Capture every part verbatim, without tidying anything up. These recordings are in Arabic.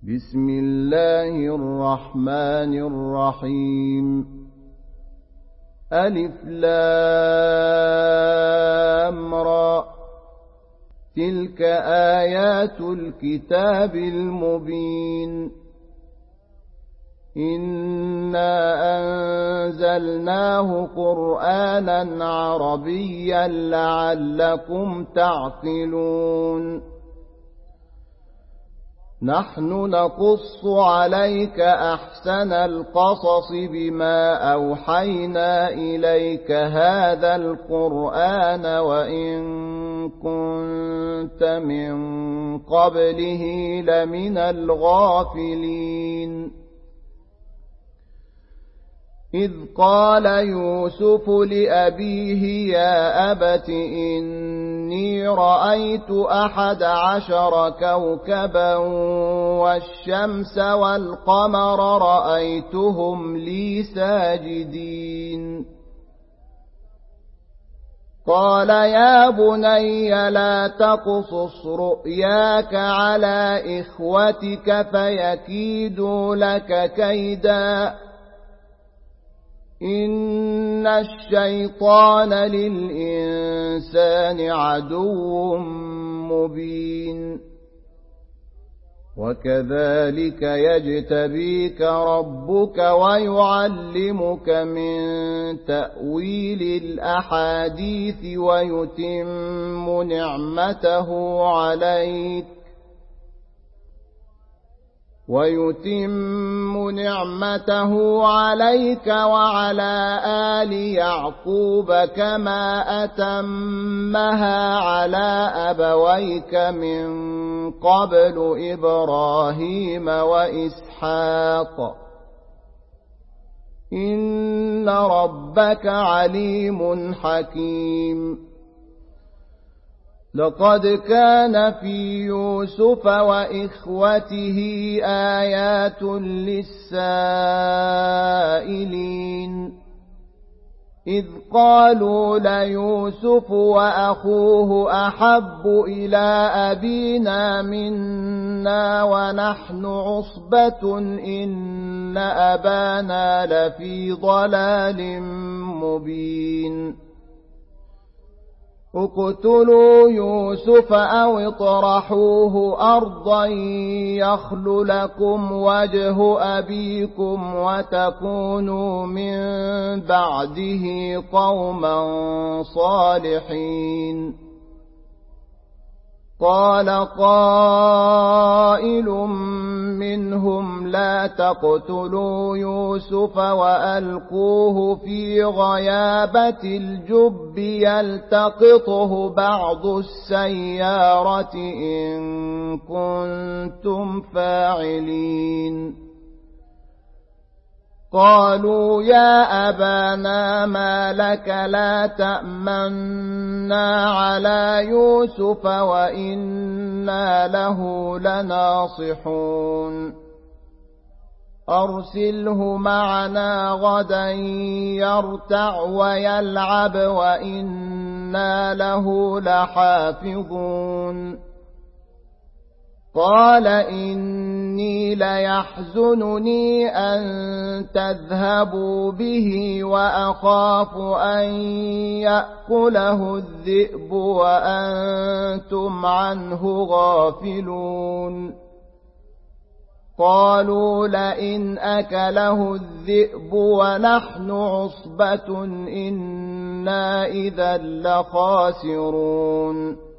بسم الله الرحمن الرحيم ألف لام را تلك آيات الكتاب المبين إنا أنزلناه قرآنا عربيا لعلكم تعقلون نحن نقص عليك أحسن القصص بما أوحينا إليك هذا القرآن وإن كنت من قبله لمن الغافلين إذ قال يوسف لأبيه يا أبت إني رأيت أحد عشر كوكبا والشمس والقمر رأيتهم لي ساجدين قال يا بني لا تقصص رؤياك على إخوتك فيكيدوا لك كيدا إن الشيطان للإنسان عدو مبين وكذلك يجتبيك ربك ويعلمك من تأويل الأحاديث ويتم نعمته عليك ويتم نعمته عليك وعلى آل يعقوب كما أتمها على أبويك من قبل إبراهيم وإسحاق إن ربك عليم حكيم لقد كان في يوسف وإخوته آيات للسائلين إذ قالوا ليوسف وأخوه أحب إلى أبينا منا ونحن عصبة إن أبانا لفي ضلال مبين اقتلوا يوسف أو اطرحوه أرضا يخل لكم وجه أبيكم وتكونوا من بعده قوما صالحين قال قائل منهم لا تقتلوا يوسف وألقوه في غيابة الجب يلتقطه بعض السيارة إن كنتم فاعلين قالوا يا أبانا ما لك لا تأمنا على يوسف وإنا له لناصحون أرسله معنا غدا يرتع ويلعب وإنا له لحافظون قال إني ليحزنني أن تذهبوا به وأخاف أن يأكله الذئب وأنتم عنه غافلون قالوا لئن أكله الذئب ونحن عصبة إنا إذا لخاسرون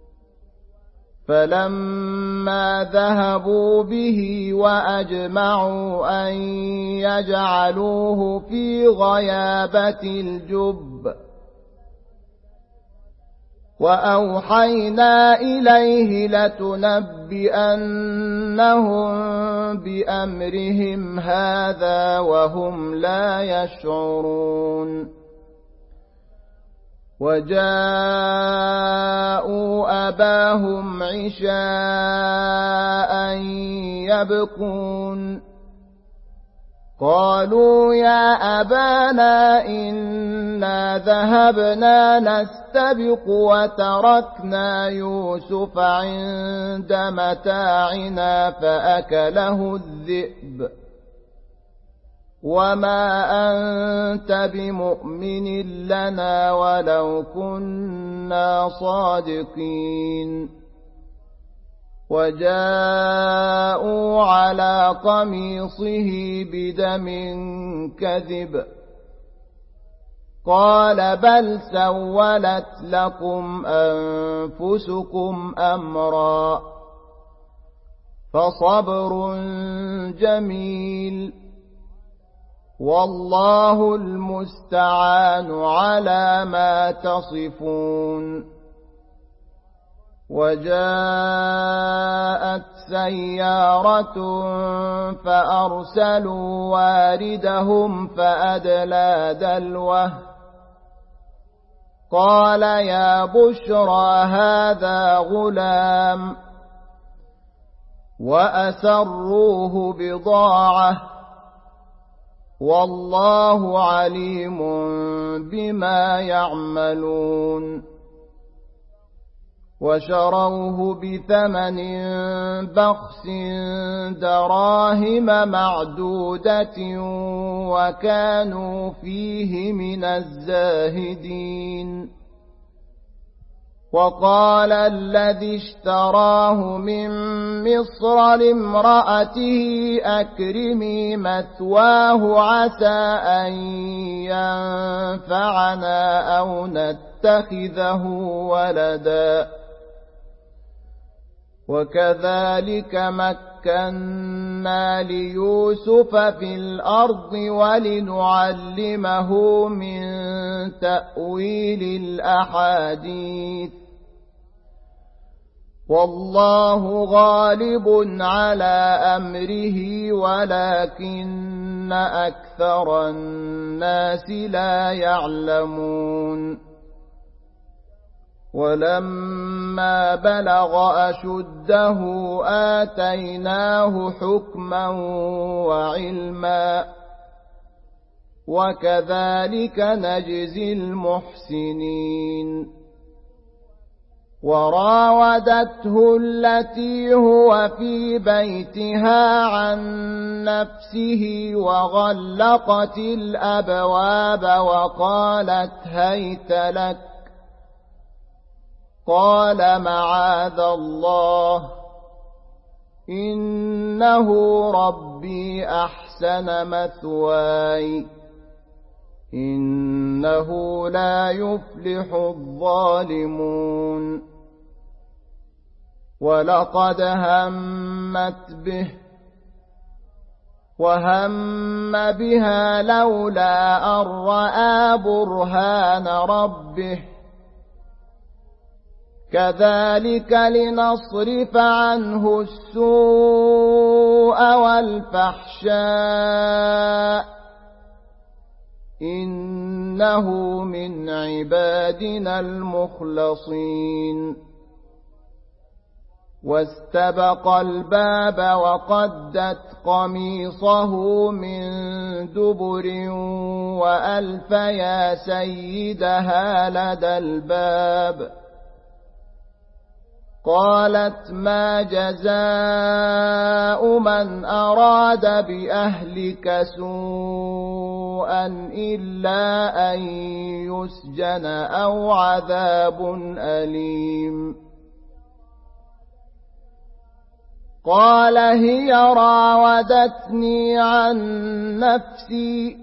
فلما ذهبوا به وأجمعوا أن يجعلوه في غيابة الجب وأوحينا إليه لتنبئنهم بأمرهم هذا وهم لا يشعرون وجاءوا أباهم عشاء يبكون قالوا يا أبانا إنا ذهبنا نستبق وتركنا يوسف عند متاعنا فأكله الذئب وما أنت بمؤمن لنا ولو كنا صادقين وجاءوا على قميصه بدم كذب قال بل سولت لكم أنفسكم أمرا فصبر جميل والله المستعان على ما تصفون وجاءت سيارة فأرسلوا واردهم فأدلى دلوه قال يا بشرى هذا غلام وأسروه بضاعة والله عليم بما يعملون وشروه بثمن بخس دراهم معدودة وكانوا فيه من الزاهدين وقال الذي اشتراه من مصر لامرأته أكرمي مثواه عسى أن ينفعنا أو نتخذه ولدا وكذلك مكنا ليوسف في الأرض ولنعلمه من تأويل الأحاديث والله غالب على أمره ولكن أكثر الناس لا يعلمون ولما بلغ أشده آتيناه حكما وعلما وكذلك نجزي المحسنين وراودته التي هو في بيتها عن نفسه وغلقت الأبواب وقالت هيت لك قال معاذ الله إنه ربي أحسن مثواي إنه لا يفلح الظالمون ولقد همت به وهم بها لولا أن رأى برهان ربه كذلك لنصرف عنه السوء والفحشاء إنه من عبادنا المخلصين واستبق الباب وقدت قميصه من دبر وألف يا سيدها لدى الباب قالت ما جزاء من أراد بأهلك سوءا إلا أن يسجن أو عذاب أليم قال هي راودتني عن نفسي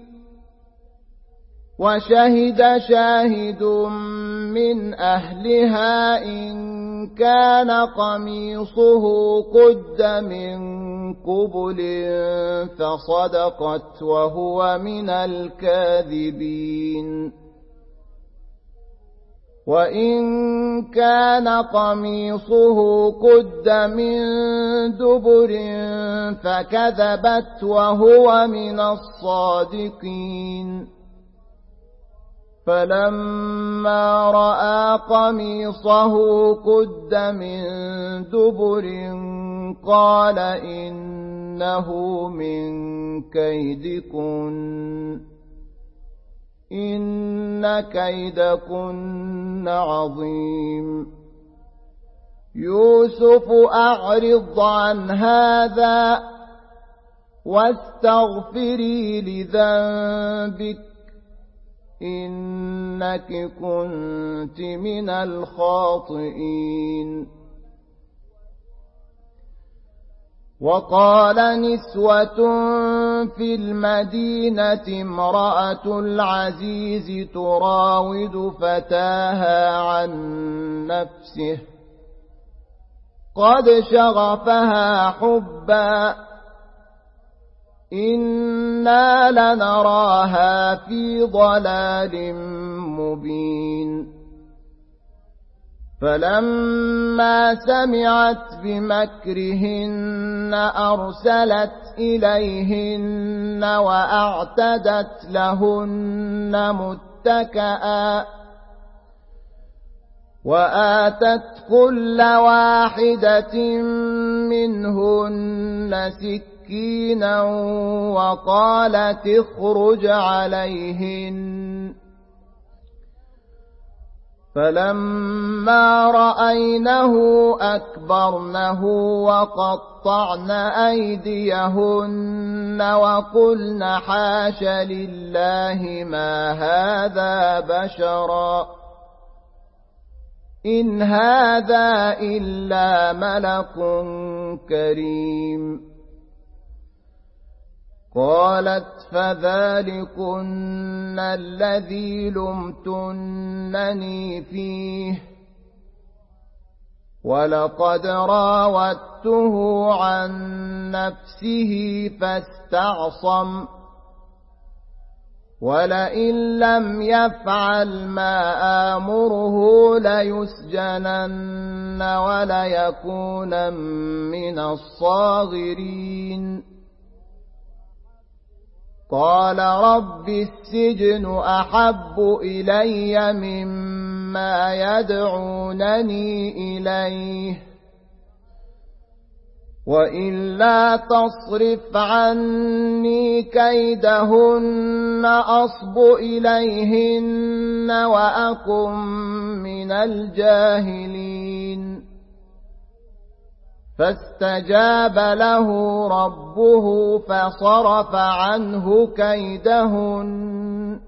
وشهد شاهد من أهلها إن كان قميصه قد من قبل فصدقت وهو من الكاذبين وإن كان قميصه قد من دبر فكذبت وهو من الصادقين فلما رأى قميصه قد من دبر قال إن إنه من كيدكن إن كيدكن عظيم يوسف أعرض عن هذا واستغفري لذنبك إنك كنت من الخاطئين. وقال نسوة في المدينة امرأة العزيز تراود فتاها عن نفسه قد شغفها حبا إنا لنراها في ضلال مبين. فلما سمعت بمكرهن أرسلت إليهن وأعتدت لهن متكئا وآتت كل واحدة منهن سكينا وقالت اخرج عليهن. فلما رأينه أكبرنه وقطعن أيديهن وقلن حاش لله ما هذا بشرا إن هذا إلا ملك كريم. قالت فذلكن الذي لمتنني فيه ولقد راودته عن نفسه فاستعصم ولئن لم يفعل ما آمره ليسجنن وليكون من الصاغرين. قال رب السجن أحب إلي مما يدعونني إليه وإلا تصرف عني كيدهن أصب إليهن وأكن من الجاهلين. فاستجاب له ربه فصرف عنه كيدهن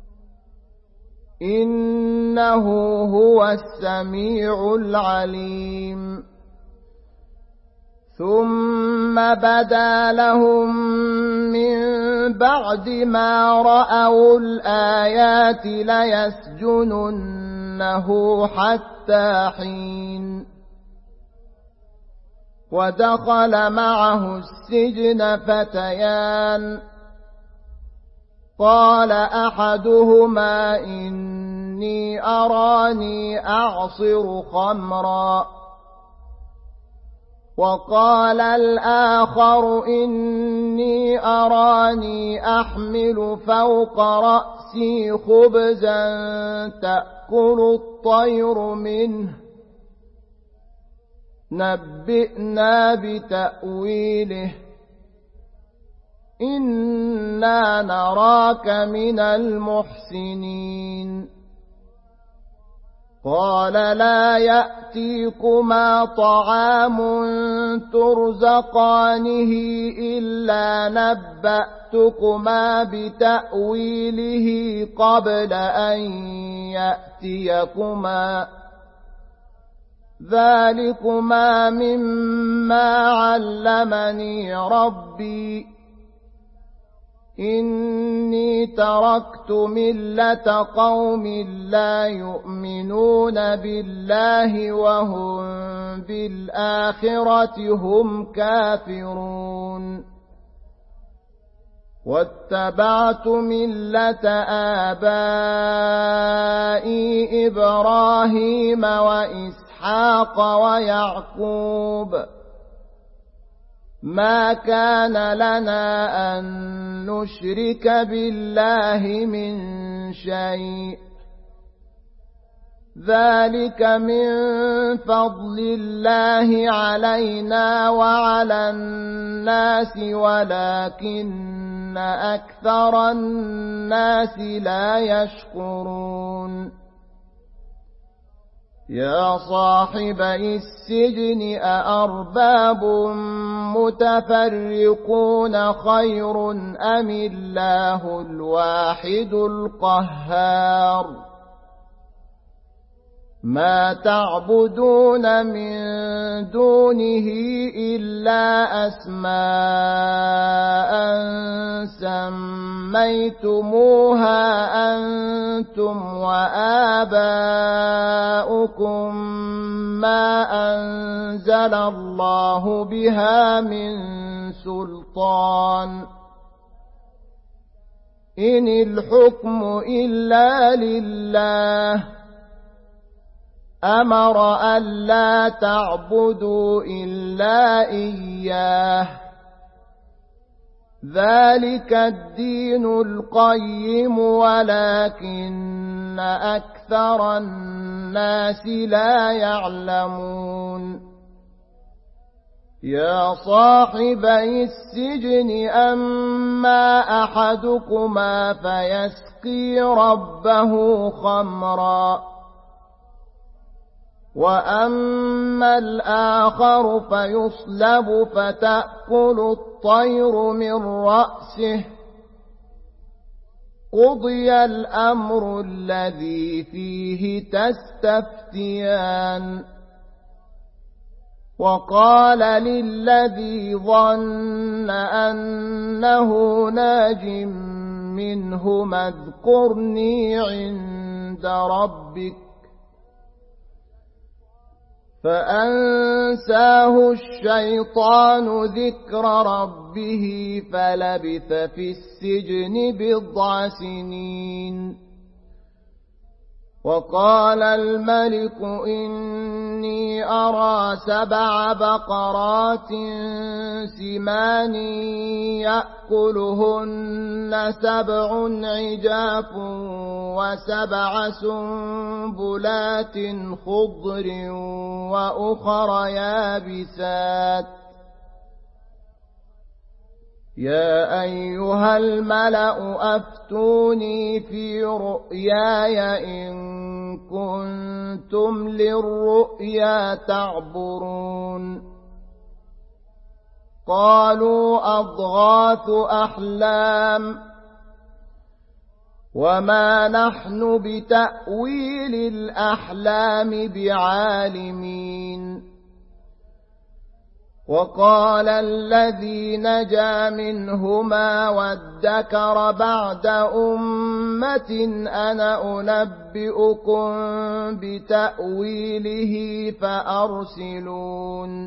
إنه هو السميع العليم. ثم بدا لهم من بعد ما رأوا الآيات ليسجننه حتى حين. ودخل معه السجن فتيان قال أحدهما إني أراني أعصر خمرا وقال الآخر إني أراني أحمل فوق رأسي خبزا تأكل الطير منه نبئنا بتأويله إنا نراك من المحسنين. قال لا يأتيكما طعام ترزقانه إلا نبأتكما بتأويله قبل أن يأتيكما ذلكما مما علمني ربي إني تركت ملة قوم لا يؤمنون بالله وهم بالآخرة هم كافرون واتبعت ملة آبائي إبراهيم وإسحاق ويعقوب ما كان لنا أن نشرك بالله من شيء ذلك من فضل الله علينا وعلى الناس ولكن أكثر الناس لا يشكرون يا صاحبي السجن أأرباب متفرقون خير أم الله الواحد القهار ما تعبدون من دونه إلا أسماء سميتموها أنتم وآباؤكم ما أنزل الله بها من سلطان إن الحكم إلا لله أمر ألا تعبدوا إلا إياه ذلك الدين القيم ولكن أكثر الناس لا يعلمون يا صاحبي السجن أما أحدكما فيسقي ربه خمرا وأما الآخر فيصلب فتأكل الطير من رأسه قضي الأمر الذي فيه تستفتيان وقال للذي ظن أنه ناج منهما اذكرني عند ربك فأنساه الشيطان ذكر ربه فلبث في السجن بضع سنين وقال الملك إني أرى سبع بقرات سمان يأكلهن سبع عجاف وسبع سنبلات خضر وأخر يابسات يا أيها الملأ أفتوني في رؤياي إن كنتم للرؤيا تعبرون قالوا أضغاث أحلام وما نحن بتأويل الأحلام بعالمين وقال الذي نجا منهما وادكر بعد أمة أنا أنبئكم بتأويله فأرسلون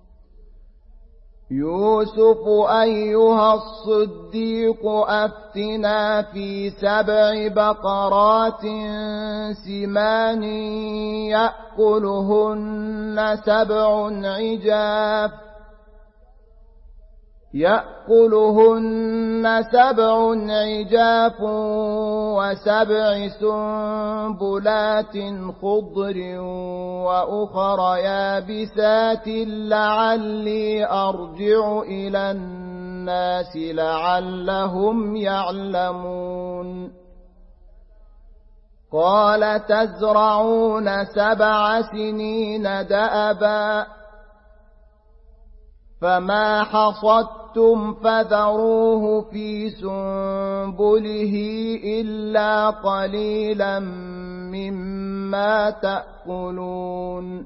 يوسف أيها الصديق أفتنا في سبع بقرات سمان يأكلهن سبع عجاف يأكلهن سبع عجاف وسبع سنبلات خضر وأخر يابسات لعلي أرجع إلى الناس لعلهم يعلمون قال تزرعون سبع سنين دأبا فما حصدتم فذروه في سنبله إلا قليلا مما تأكلون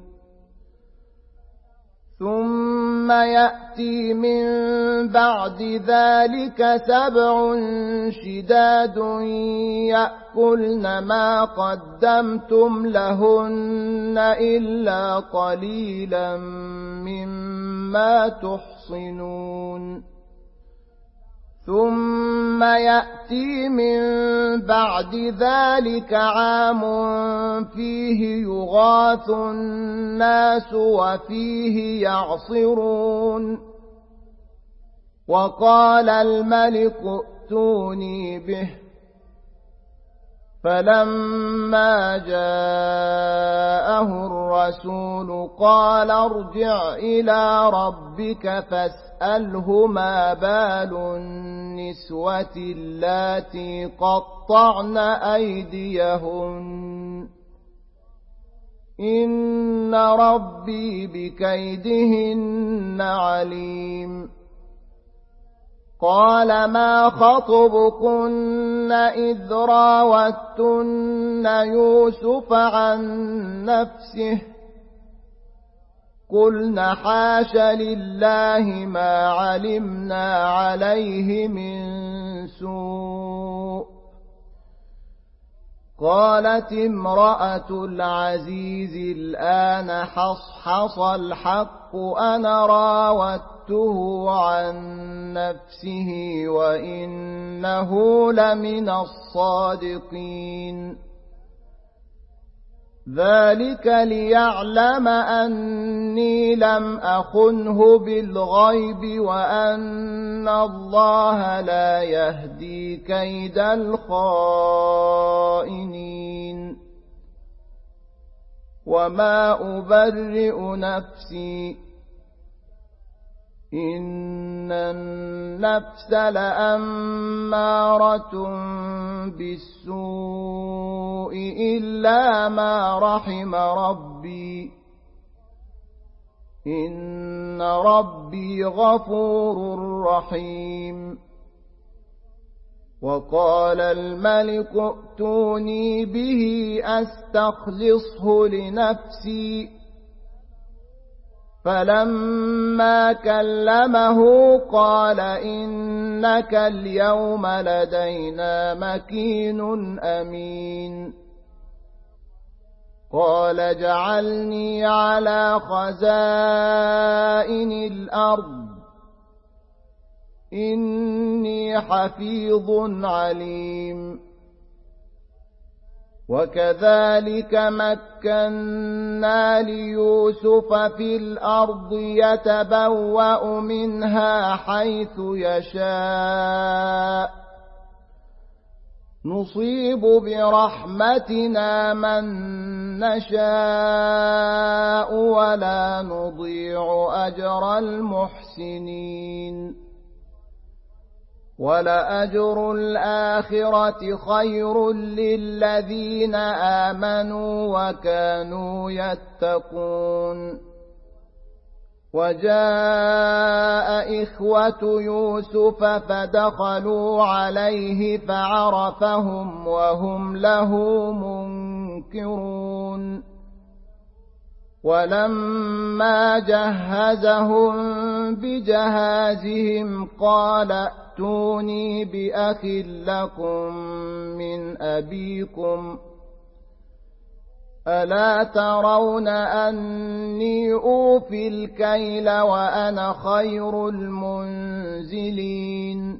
ثم يأتي من بعد ذلك سبع شداد يأكلن ما قدمتم لهن إلا قليلا مما تحصنون ثم يأتي من بعد ذلك عام فيه يغاث الناس وفيه يعصرون وقال الملك ائتوني به فلما جاءه الرسول قال ارجع إلى ربك فاسأله ما بال النسوة اللاتي قطعن أيديهن إن ربي بكيدهن عليم. قال ما خطبكن إذ راوتن يوسف عن نفسه قلن حاش لله ما علمنا عليه من سوء. قالت امرأة العزيز الآن حصحص الحق أنا راودته عن نفسه وإنه لمن الصادقين. ذلك ليعلم أني لم أخنه بالغيب وأن الله لا يهدي كيد الخائنين. وما أبرئ نفسي إن النفس لأمارة بالسوء إلا ما رحم ربي إن ربي غفور رحيم. وقال الملك ائتوني به أستخلصه لنفسي فلما كلمه قال إنك اليوم لدينا مكين أمين. قال اجعلني على خزائن الأرض إني حفيظ عليم. وكذلك مكنا ليوسف في الأرض يتبوأ منها حيث يشاء نصيب برحمتنا من نشاء ولا نضيع أجر المحسنين. ولأجر الآخرة خير للذين آمنوا وكانوا يتقون. وجاء إخوة يوسف فدخلوا عليه فعرفهم وهم له منكرون. ولما جهزهم بجهازهم قال ائتوني بأخ لكم من أبيكم ألا ترون أني أوفي الكيل وأنا خير المنزلين.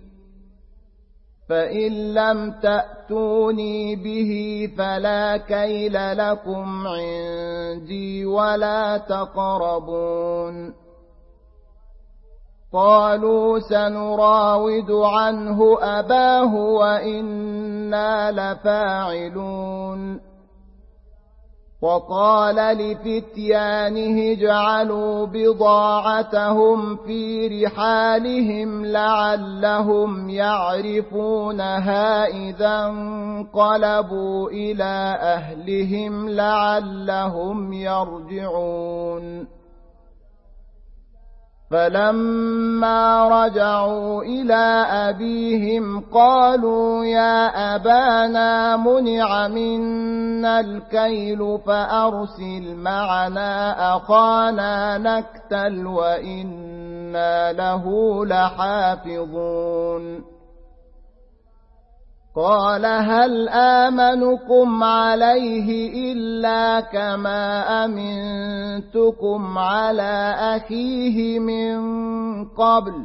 فإن لم تأتوني به فلا كيل لكم عندي ولا تقربون. قالوا سنراود عنه أباه وإنا لفاعلون. وقال لفتيانه اجعلوا بضاعتهم في رحالهم لعلهم يعرفونها إذا انقلبوا إلى أهلهم لعلهم يرجعون. فلما رجعوا إلى أبيهم قالوا يا أبانا منع منا الكيل فأرسل معنا أخانا نكتل وإنا له لحافظون. قال هل آمنكم عليه إلا كما أمنتكم على أخيه من قبل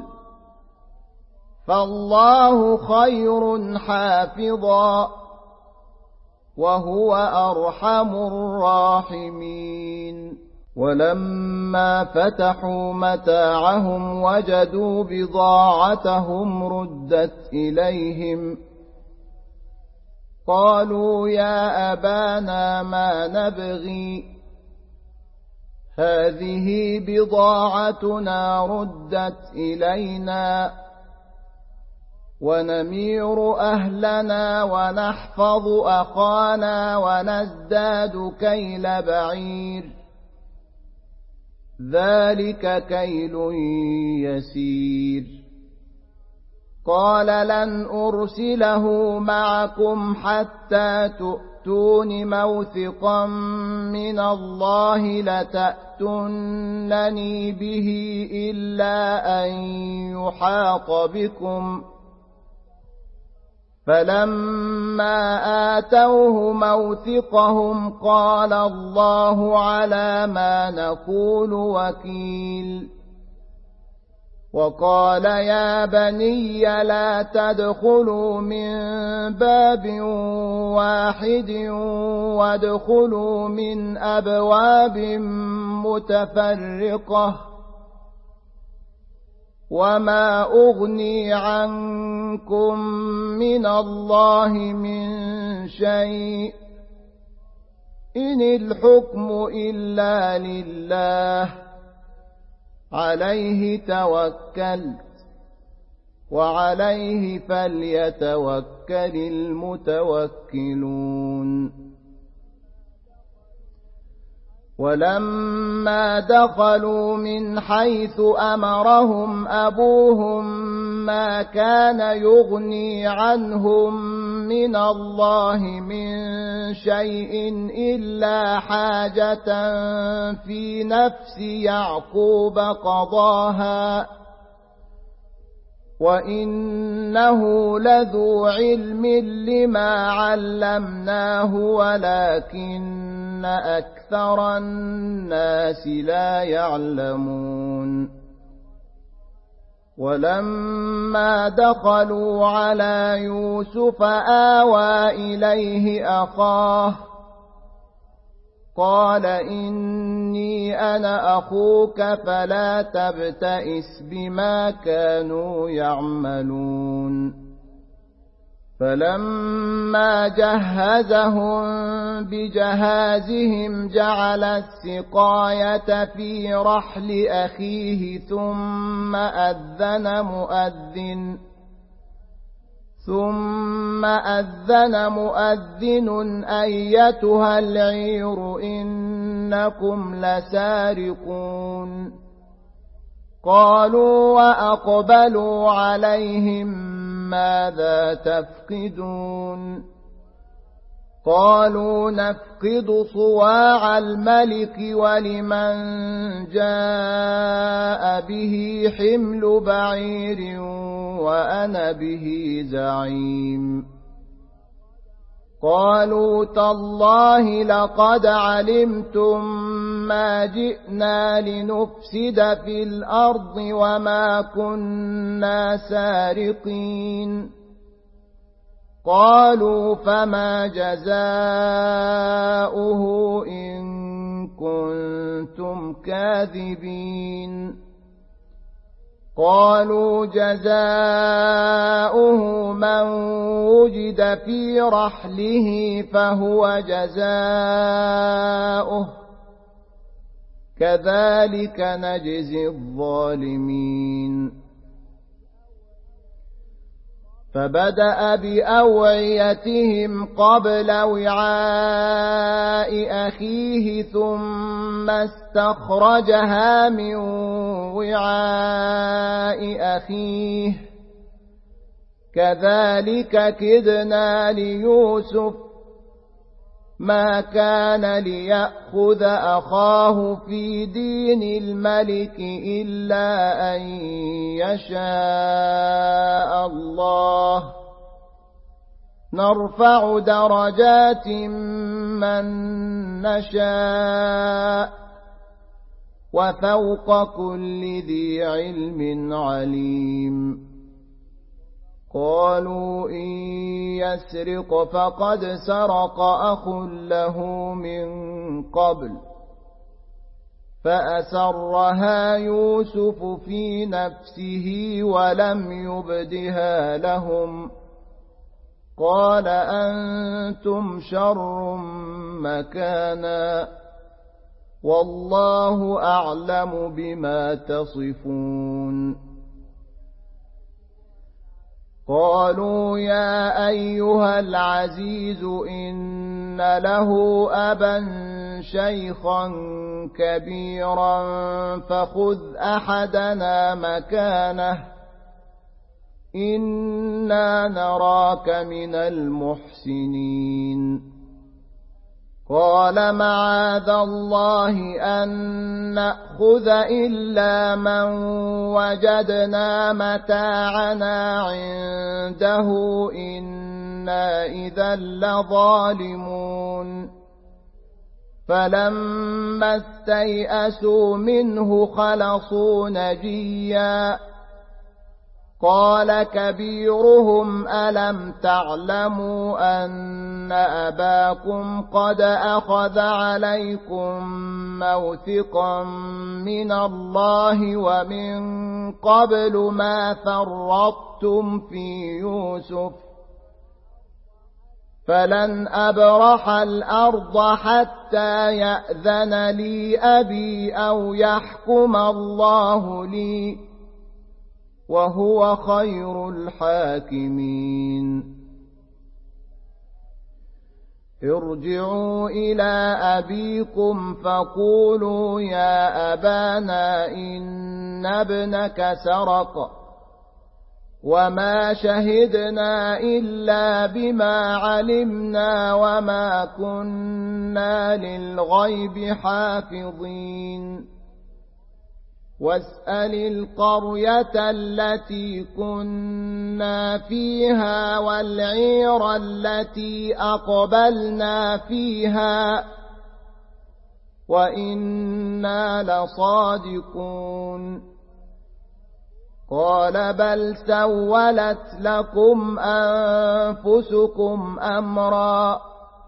فالله خير حافظا وهو أرحم الراحمين. ولما فتحوا متاعهم وجدوا بضاعتهم ردت إليهم قالوا يا أبانا ما نبغي هذه بضاعتنا ردت إلينا ونمير أهلنا ونحفظ أخانا ونزداد كيل بعير ذلك كيل يسير قال لن أرسله معكم حتى تؤتون موثقا من الله لتأتونني به إلا أن يحاط بكم فلما آتوه موثقهم قال الله على ما نقول وكيل وقال يا بني لا تدخلوا من باب واحد وادخلوا من أبواب متفرقة وما أغني عنكم من الله من شيء إن الحكم إلا لله عليه توكلت وعليه فليتوكل المتوكلون ولما دخلوا من حيث أمرهم أبوهم ما كان يغني عنهم من الله من شيء إلا حاجة في نفس يعقوب قضاها وإنه لذو علم لما علمناه ولكن أكثر الناس لا يعلمون ولما دخلوا على يوسف آوى إليه أخاه قال إني أنا أخوك فلا تبتئس بما كانوا يعملون فلما جهزهم بجهازهم جعل السقاية في رحل أخيه ثم أذن مؤذن ثم أذن مؤذن أيتها العير إنكم لسارقون قالوا وأقبلوا عليهم ماذا تفقدون قالوا نفقد صواع الملك ولمن جاء به حمل بعير وأنا به زعيم قالوا تالله لقد علمتم ما جئنا لنفسد في الأرض وما كنا سارقين قالوا فما جزاؤه إن كنتم كاذبين قالوا جزاؤه من وجد في رحله فهو جزاؤه كذلك نجزي الظالمين فبدأ بأوعيتهم قبل وعاء أخيه ثم استخرجها من وعاء أخيه كذلك كدنا ليوسف ما كان ليأخذ أخاه في دين الملك إلا أن يشاء الله نرفع درجات من نشاء وفوق كل ذي علم عليم قالوا إن يسرق فقد سرق أخ له من قبل فأسرها يوسف في نفسه ولم يبدها لهم قال أنتم شر مكانا والله أعلم بما تصفون قالوا يا أيها العزيز إن له أبا شيخا كبيرا فخذ أحدنا مكانه إنا نراك من المحسنين قال معاذ الله أن نأخذ إلا من وجدنا متاعنا عنده إنا إذا لظالمون فلما استيئسوا منه خلصوا نجيا قال كبيرهم ألم تعلموا أن أباكم قد أخذ عليكم موثقا من الله ومن قبل ما فرطتم في يوسف فلن أبرح الأرض حتى يأذن لي أبي أو يحكم الله لي وهو خير الحاكمين ارجعوا إلى أبيكم فقولوا يا أبانا إن ابنك سرق وما شهدنا إلا بما علمنا وما كنا للغيب حافظين واسأل القرية التي كنا فيها والعير التي أقبلنا فيها وإنا لصادقون قال بل سولت لكم أنفسكم أمرا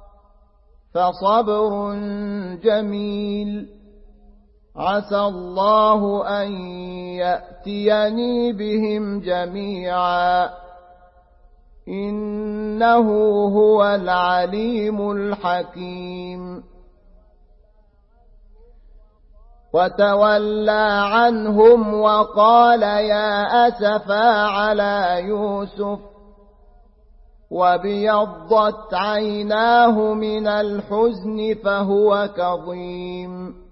فصبر جميل عسى الله أن يأتيني بهم جميعا إنه هو العليم الحكيم وتولى عنهم وقال يا أسفا على يوسف وابيضت عيناه من الحزن فهو كظيم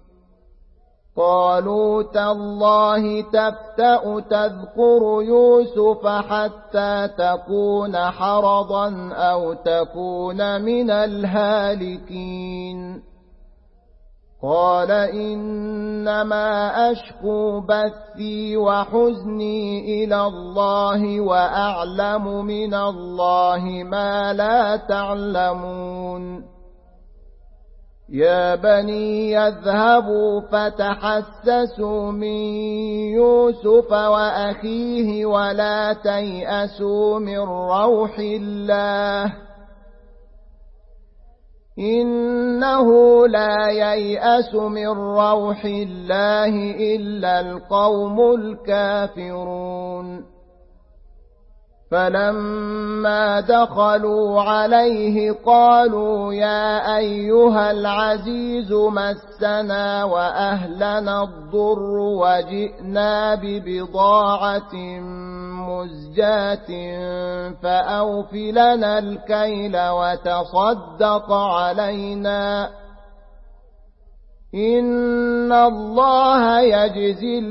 قالوا تالله تفتأ تذكر يوسف حتى تكون حرضا أو تكون من الهالكين قال إنما أشكو بثي وحزني إلى الله وأعلم من الله ما لا تعلمون يا بني يذهبوا فتحسسوا من يوسف وأخيه ولا تيأسوا من روح الله إنه لا ييأس من روح الله إلا القوم الكافرون فلما دخلوا عليه قالوا يا أيها العزيز مسنا وأهلنا الضر وجئنا ببضاعة مزجاة فأوف لنا الكيل وتصدق علينا إن الله يجزي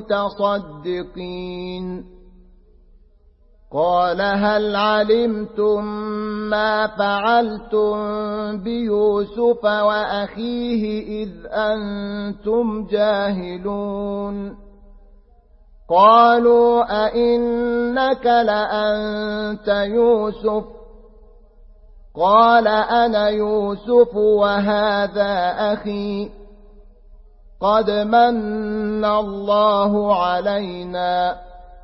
المتصدقين قال هل علمتم ما فعلتم بيوسف وأخيه إذ أنتم جاهلون قالوا أئنك لأنت يوسف قال أنا يوسف وهذا أخي قد من الله علينا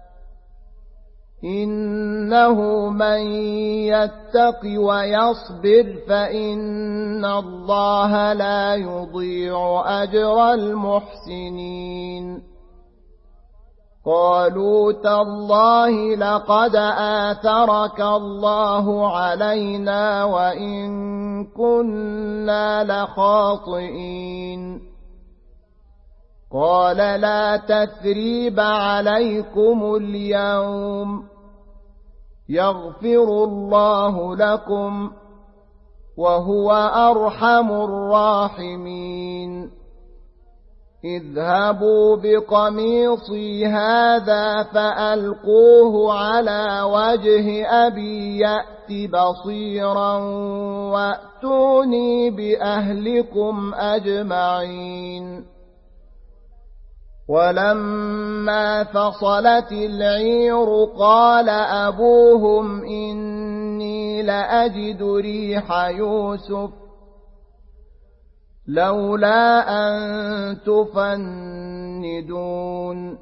إنه من يتق ويصبر فإن الله لا يضيع أجر المحسنين قالوا تالله لقد آثرك الله علينا وإن كنا لخاطئين قال لا تثريب عليكم اليوم يغفر الله لكم وهو أرحم الراحمين اذهبوا بقميصي هذا فألقوه على وجه أبي يأت بصيرا وأتوني بأهلكم أجمعين ولما فصلت العير قال أبوهم إني لأجد ريح يوسف لولا أن تفندون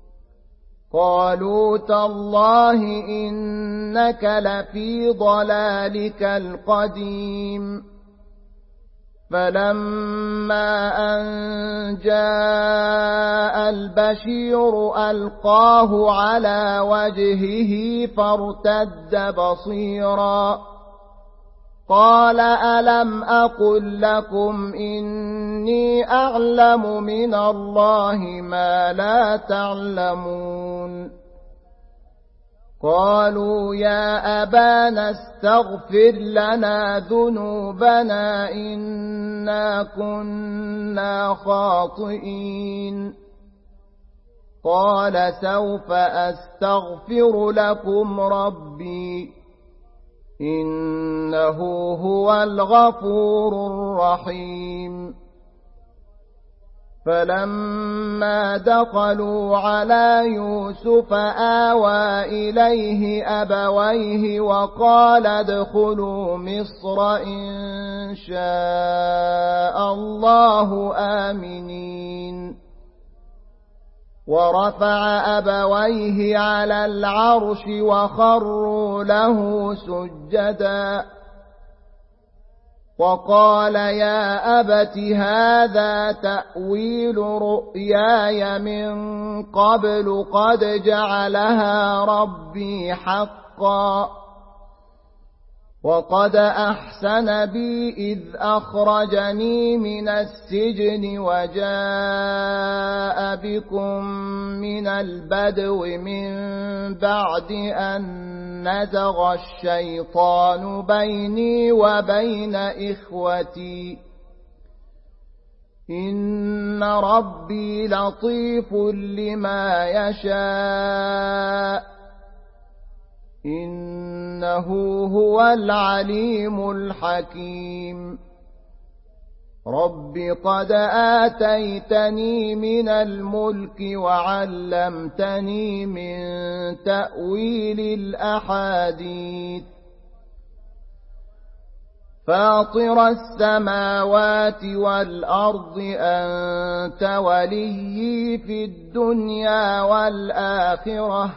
قالوا تالله إنك لفي ضلالك القديم فلما أن جاء البشير ألقاه على وجهه فارتد بصيرا قال ألم أقل لكم إني أعلم من الله ما لا تعلمون قالوا يا أبانا استغفر لنا ذنوبنا إنا كنا خاطئين قال سوف أستغفر لكم ربي إنه هو الغفور الرحيم فلما دخلوا على يوسف آوى إليه أبويه وقال ادخلوا مصر إن شاء الله آمنين ورفع أبويه على العرش وخروا له سجدا وقال يا أبت هذا تأويل رؤياي من قبل قد جعلها ربي حقا وقد أحسن بي إذ أخرجني من السجن وجاء بكم من البدو من بعد أن نزغ الشيطان بيني وبين إخوتي إن ربي لطيف لما يشاء إنه هو العليم الحكيم رب قد آتيتني من الملك وعلمتني من تأويل الأحاديث فاطر السماوات والأرض أنت وليي في الدنيا والآخرة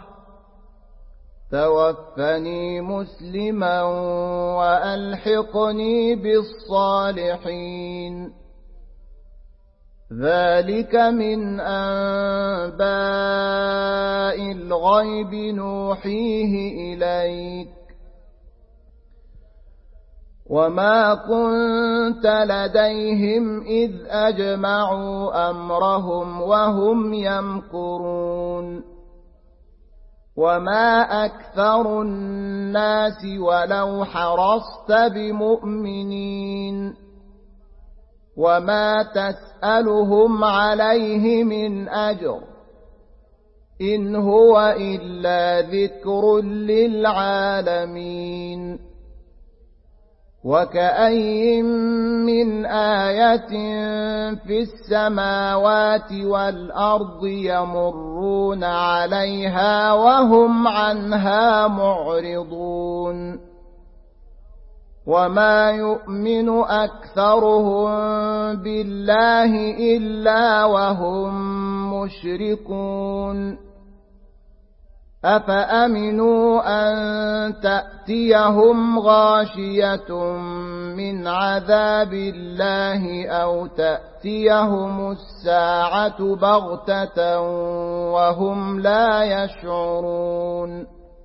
توفني مسلما وألحقني بالصالحين ذلك من أنباء الغيب نوحيه إليك وما كنت لديهم إذ أجمعوا أمرهم وهم يمكرون وما أكثر الناس ولو حرصت بمؤمنين وما تسألهم عليه من أجر إن هو إلا ذكر للعالمين وكأين من آية في السماوات والأرض يمرون عليها وهم عنها معرضون وما يؤمن أكثرهم بالله إلا وهم مشركون أفأمنوا أن تأتيهم غاشية من عذاب الله أو تأتيهم الساعة بغتة وهم لا يشعرون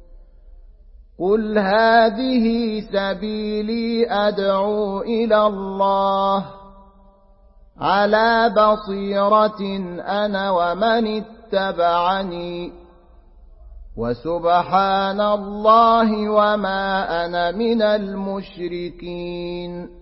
قل هذه سبيلي أدعو إلى الله على بصيرة أنا ومن اتبعني وسبحان الله وما أنا من المشركين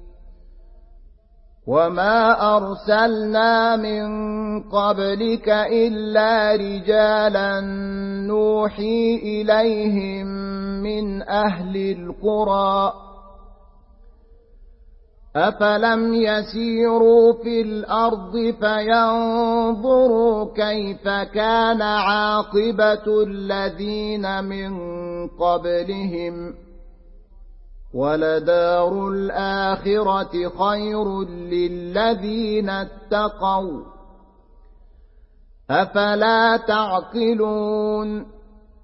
وما أرسلنا من قبلك إلا رجالا نوحي إليهم من أهل القرى أفلم يسيروا في الأرض فينظروا كيف كان عاقبة الذين من قبلهم ولدار الآخرة خير للذين اتقوا أفلا تعقلون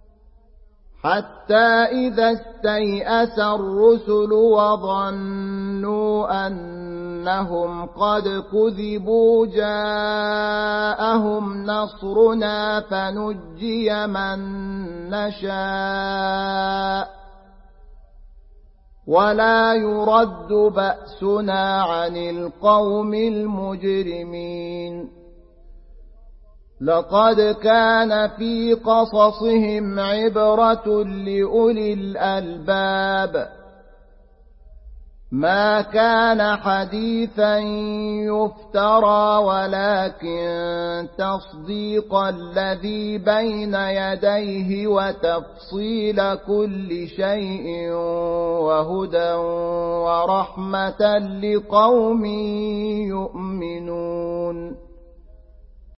حتى إذا استيأس الرسل وظنوا أنهم قد كذبوا جاءهم نصرنا فنجي من نشاء ولا يرد بأسنا عن القوم المجرمين لقد كان في قصصهم عبرة لأولي الألباب ما كان حديثا يفترى ولكن تصديق الذي بين يديه وتفصيل كل شيء وهدى ورحمة لقوم يؤمنون